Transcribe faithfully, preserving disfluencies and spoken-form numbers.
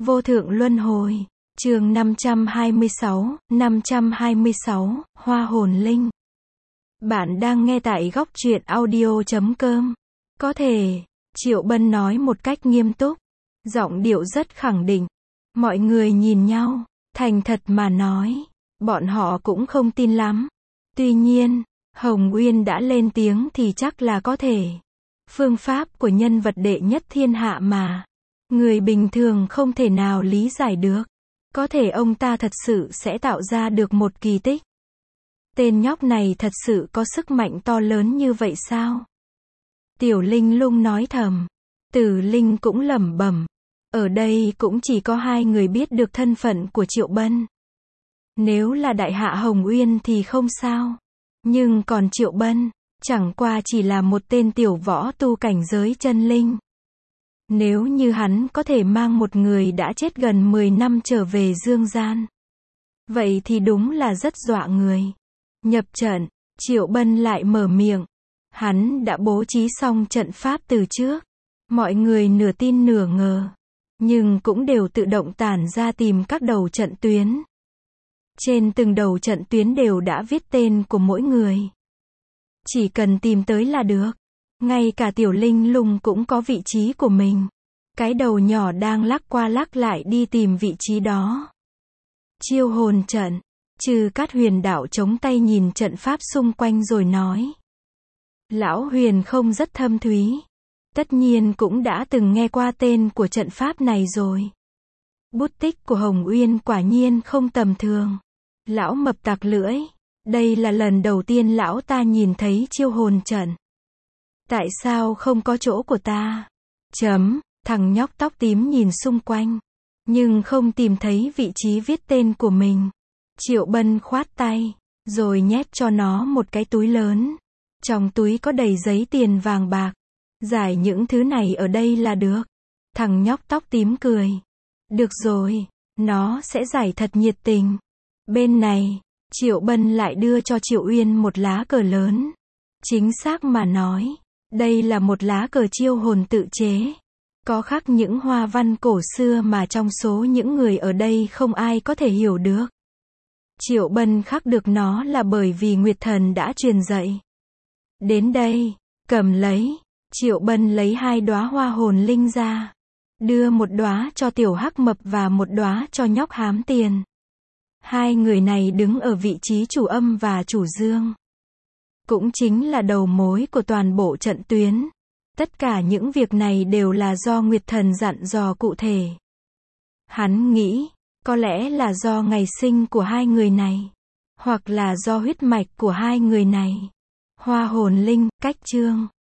Vô thượng luân hồi. Chương năm trăm hai mươi sáu, năm trăm hai mươi sáu, Hoa hồn linh. Bạn đang nghe tại góc truyện audio chấm com. Có thể, Triệu Bân nói một cách nghiêm túc, giọng điệu rất khẳng định. Mọi người nhìn nhau, thành thật mà nói, bọn họ cũng không tin lắm. Tuy nhiên, Hồng Uyên đã lên tiếng thì chắc là có thể. Phương pháp của nhân vật đệ nhất thiên hạ mà, người bình thường không thể nào lý giải được. Có thể ông ta thật sự sẽ tạo ra được một kỳ tích. Tên nhóc này thật sự có sức mạnh to lớn như vậy sao? Tiểu Linh Lung nói thầm. Tử Linh cũng lẩm bẩm. Ở đây cũng chỉ có hai người biết được thân phận của Triệu Bân. Nếu là Đại Hạ Hồng Uyên thì không sao. Nhưng còn Triệu Bân, chẳng qua chỉ là một tên tiểu võ tu cảnh giới chân linh. Nếu như hắn có thể mang một người đã chết gần mười năm trở về dương gian, vậy thì đúng là rất dọa người. Nhập trận, Triệu Bân lại mở miệng. Hắn đã bố trí xong trận pháp từ trước. Mọi người nửa tin nửa ngờ, nhưng cũng đều tự động tản ra tìm các đầu trận tuyến. Trên từng đầu trận tuyến đều đã viết tên của mỗi người. Chỉ cần tìm tới là được. Ngay cả Tiểu Linh Lung cũng có vị trí của mình. Cái đầu nhỏ đang lắc qua lắc lại đi tìm vị trí đó. Chiêu hồn trận. Trừ Cát Huyền đạo chống tay nhìn trận pháp xung quanh rồi nói. Lão Huyền không rất thâm thúy. Tất nhiên cũng đã từng nghe qua tên của trận pháp này rồi. Bút tích của Hồng Uyên quả nhiên không tầm thường. Lão mập tặc lưỡi. Đây là lần đầu tiên lão ta nhìn thấy chiêu hồn trận. Tại sao không có chỗ của ta? Chấm, thằng nhóc tóc tím nhìn xung quanh, nhưng không tìm thấy vị trí viết tên của mình. Triệu Bân khoát tay, rồi nhét cho nó một cái túi lớn. Trong túi có đầy giấy tiền vàng bạc. Giải những thứ này ở đây là được. Thằng nhóc tóc tím cười. Được rồi, nó sẽ giải thật nhiệt tình. Bên này, Triệu Bân lại đưa cho Triệu Uyên một lá cờ lớn. Chính xác mà nói, đây là một lá cờ chiêu hồn tự chế. Có khắc những hoa văn cổ xưa mà trong số những người ở đây không ai có thể hiểu được. Triệu Bân khắc được nó là bởi vì Nguyệt Thần đã truyền dạy. Đến đây, cầm lấy. Triệu Bân lấy hai đóa hoa hồn linh ra. Đưa một đóa cho tiểu hắc mập và một đóa cho nhóc hám tiền. Hai người này đứng ở vị trí chủ âm và chủ dương. Cũng chính là đầu mối của toàn bộ trận tuyến. Tất cả những việc này đều là do Nguyệt Thần dặn dò cụ thể. Hắn nghĩ, có lẽ là do ngày sinh của hai người này, hoặc là do huyết mạch của hai người này. Hoa hồn linh, cách chương.